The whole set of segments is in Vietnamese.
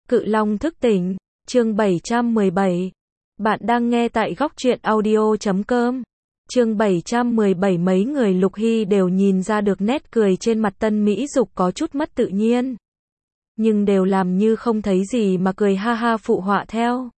Cự Long thức tỉnh, chương 717. Bạn đang nghe tại góc truyện audio.com. Chương 717. Mấy người Lục Hy đều nhìn ra được nét cười trên mặt Tân Mỹ Dục có chút mất tự nhiên. Nhưng đều làm như không thấy gì mà cười ha ha phụ họa theo.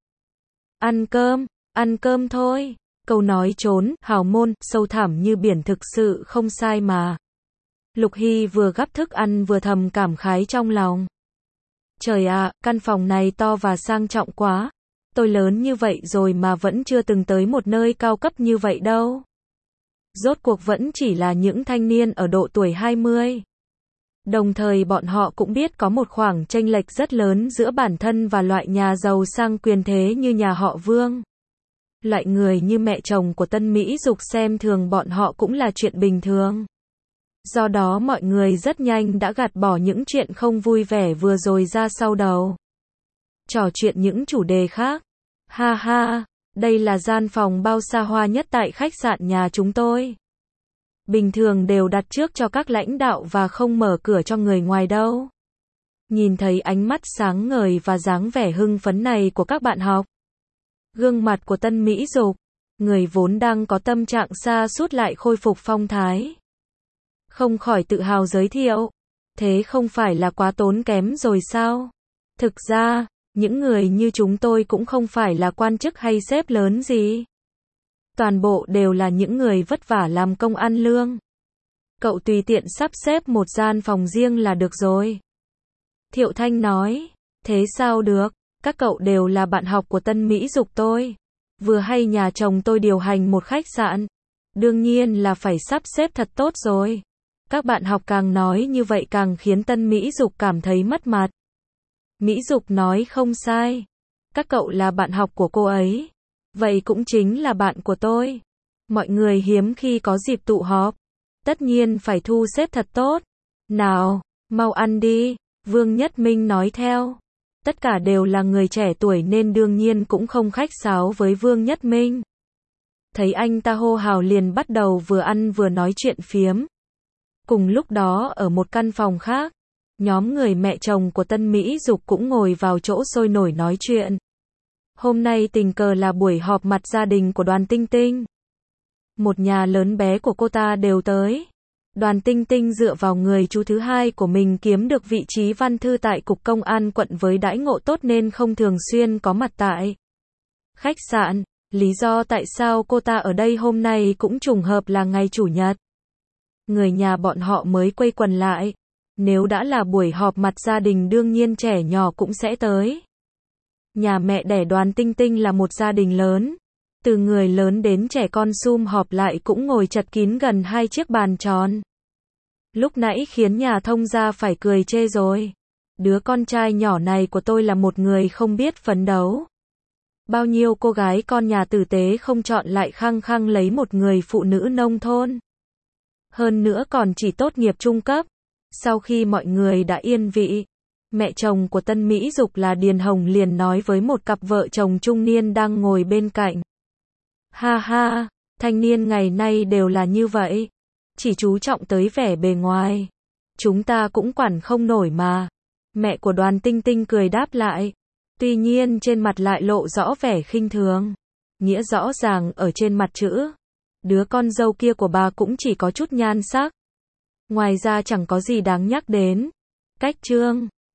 Ăn cơm thôi. Câu nói trốn, hào môn, sâu thẳm như biển thực sự không sai mà. Lục Hy vừa gắp thức ăn vừa thầm cảm khái trong lòng. Trời ạ, căn phòng này to và sang trọng quá. Tôi lớn như vậy rồi mà vẫn chưa từng tới một nơi cao cấp như vậy đâu. Rốt cuộc vẫn chỉ là những thanh niên ở độ tuổi 20. Đồng thời bọn họ cũng biết có một khoảng chênh lệch rất lớn giữa bản thân và loại nhà giàu sang quyền thế như nhà họ Vương. Loại người như mẹ chồng của Tân Mỹ Dục xem thường bọn họ cũng là chuyện bình thường. Do đó mọi người rất nhanh đã gạt bỏ những chuyện không vui vẻ vừa rồi ra sau đầu. Trò chuyện những chủ đề khác. Ha ha, đây là gian phòng bao xa hoa nhất tại khách sạn nhà chúng tôi. Bình thường đều đặt trước cho các lãnh đạo và không mở cửa cho người ngoài đâu. Nhìn thấy ánh mắt sáng ngời và dáng vẻ hưng phấn này của các bạn học. Gương mặt của Tân Mỹ Dục, người vốn đang có tâm trạng sa sút lại khôi phục phong thái. Không khỏi tự hào giới thiệu. Thế không phải là quá tốn kém rồi sao? Thực ra, những người như chúng tôi cũng không phải là quan chức hay sếp lớn gì. Toàn bộ đều là những người vất vả làm công ăn lương. Cậu tùy tiện sắp xếp một gian phòng riêng là được rồi. Thiệu Thanh nói. Thế sao được? Các cậu đều là bạn học của Tân Mỹ Dục tôi. Vừa hay nhà chồng tôi điều hành một khách sạn. Đương nhiên là phải sắp xếp thật tốt rồi. Các bạn học càng nói như vậy càng khiến Tân Mỹ Dục cảm thấy mất mặt. Mỹ Dục nói không sai. Các cậu là bạn học của cô ấy. Vậy cũng chính là bạn của tôi. Mọi người hiếm khi có dịp tụ họp. Tất nhiên phải thu xếp thật tốt. Nào, mau ăn đi. Vương Nhất Minh nói theo. Tất cả đều là người trẻ tuổi nên đương nhiên cũng không khách sáo với Vương Nhất Minh. Thấy anh ta hô hào liền bắt đầu vừa ăn vừa nói chuyện phiếm. Cùng lúc đó ở một căn phòng khác, nhóm người mẹ chồng của Tân Mỹ Dục cũng ngồi vào chỗ sôi nổi nói chuyện. Hôm nay tình cờ là buổi họp mặt gia đình của Đoàn Tinh Tinh. Một nhà lớn bé của cô ta đều tới. Đoàn Tinh Tinh dựa vào người chú thứ hai của mình kiếm được vị trí văn thư tại Cục Công an quận với đãi ngộ tốt nên không thường xuyên có mặt tại khách sạn. Lý do tại sao cô ta ở đây hôm nay cũng trùng hợp là ngày Chủ nhật. Người nhà bọn họ mới quây quần lại. Nếu đã là buổi họp mặt gia đình đương nhiên trẻ nhỏ cũng sẽ tới. Nhà mẹ đẻ Đoàn Tinh Tinh là một gia đình lớn. Từ người lớn đến trẻ con sum họp lại cũng ngồi chật kín gần 2 chiếc bàn tròn. Lúc nãy khiến nhà thông gia phải cười chê rồi. Đứa con trai nhỏ này của tôi là một người không biết phấn đấu. Bao nhiêu cô gái con nhà tử tế không chọn lại khăng khăng lấy một người phụ nữ nông thôn. Hơn nữa còn chỉ tốt nghiệp trung cấp. Sau khi mọi người đã yên vị, mẹ chồng của Tân Mỹ Dục là Điền Hồng liền nói với một cặp vợ chồng trung niên đang ngồi bên cạnh. Ha ha, thanh niên ngày nay đều là như vậy. Chỉ chú trọng tới vẻ bề ngoài. Chúng ta cũng quản không nổi mà. Mẹ của Đoàn Tinh Tinh cười đáp lại. Tuy nhiên trên mặt lại lộ rõ vẻ khinh thường. Nghĩa rõ ràng ở trên mặt chữ. Đứa con dâu kia của bà cũng chỉ có chút nhan sắc. Ngoài ra chẳng có gì đáng nhắc đến. Cách trương.